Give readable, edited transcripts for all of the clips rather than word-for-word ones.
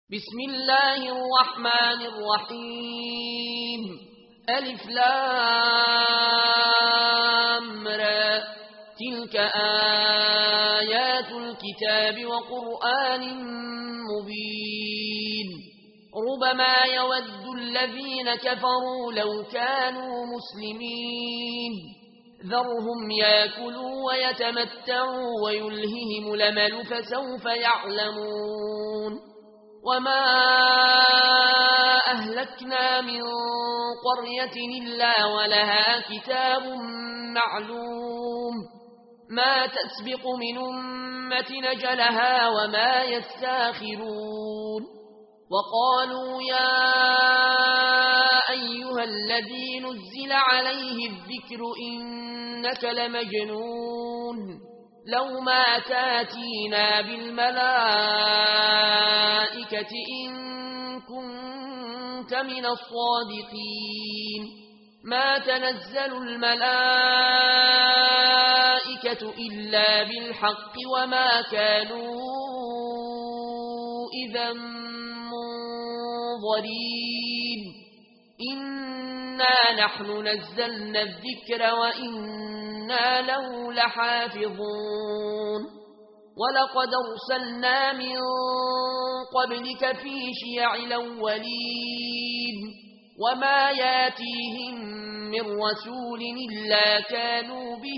بسم الله الرحمن الرحيم ألف لام را تلك آيات الكتاب وقرآن مبين ربما يود الذين كفروا لو كانوا مسلمين ذرهم يأكلوا ويتمتعوا ويلههم الأمل فسوف يعلمون وما أهلكنا من قرية إلا ولها كتاب معلوم ما تسبق من أمة نجلها وما يستاخرون وقالوا يا أيها الذي نزل عليه الذكر إنك لمجنون لو ما تاتينا بالملائكة إن كنت من الصادقين ما تنزل الملائكة إلا بالحق وما كانوا إذا منظرين إنا نحن نزلنا الذكر وإنا له لحافظون ولقد أرسلنا من قبلك في شيع الأولين وما ياتيهم من رسول إلا كانوا به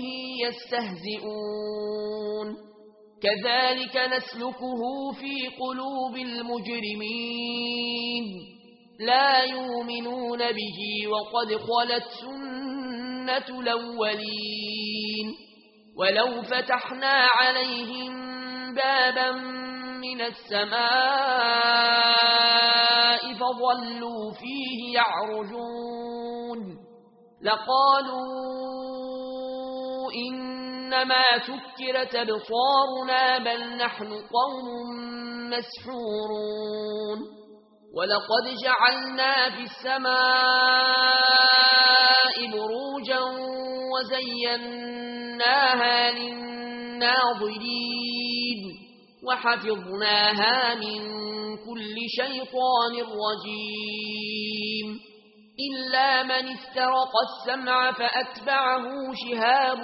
يستهزئون كذلك نسلكه في قلوب المجرمين لا يؤمنون به وقد خلت سنة الأولين ولو فتحنا عليهم بابا من السماء فظلوا فيه يعرجون لقالوا إنما سكرت أبصارنا بل نحن قوم مسحورون ولقد جعلنا في السماء بروجا وزيناها للناظرين وحفظناها من كل شيطان رجيم إلا من استرق السمع فأتبعه شهاب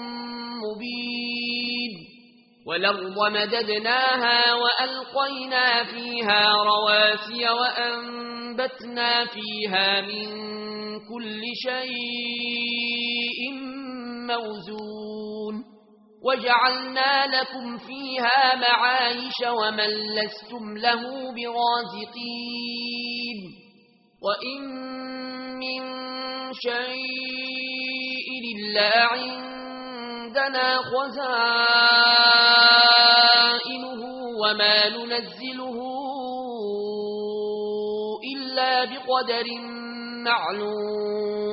مبين والأرض مددناها وألقينا فيها رواسي وأنبتنا فيها من كل شيء موزون وجعلنا لكم فيها معايش ومن لستم له برازقين وإن من شيء إلا عندنا خزائنه وما ننزله إلا بقدر معلوم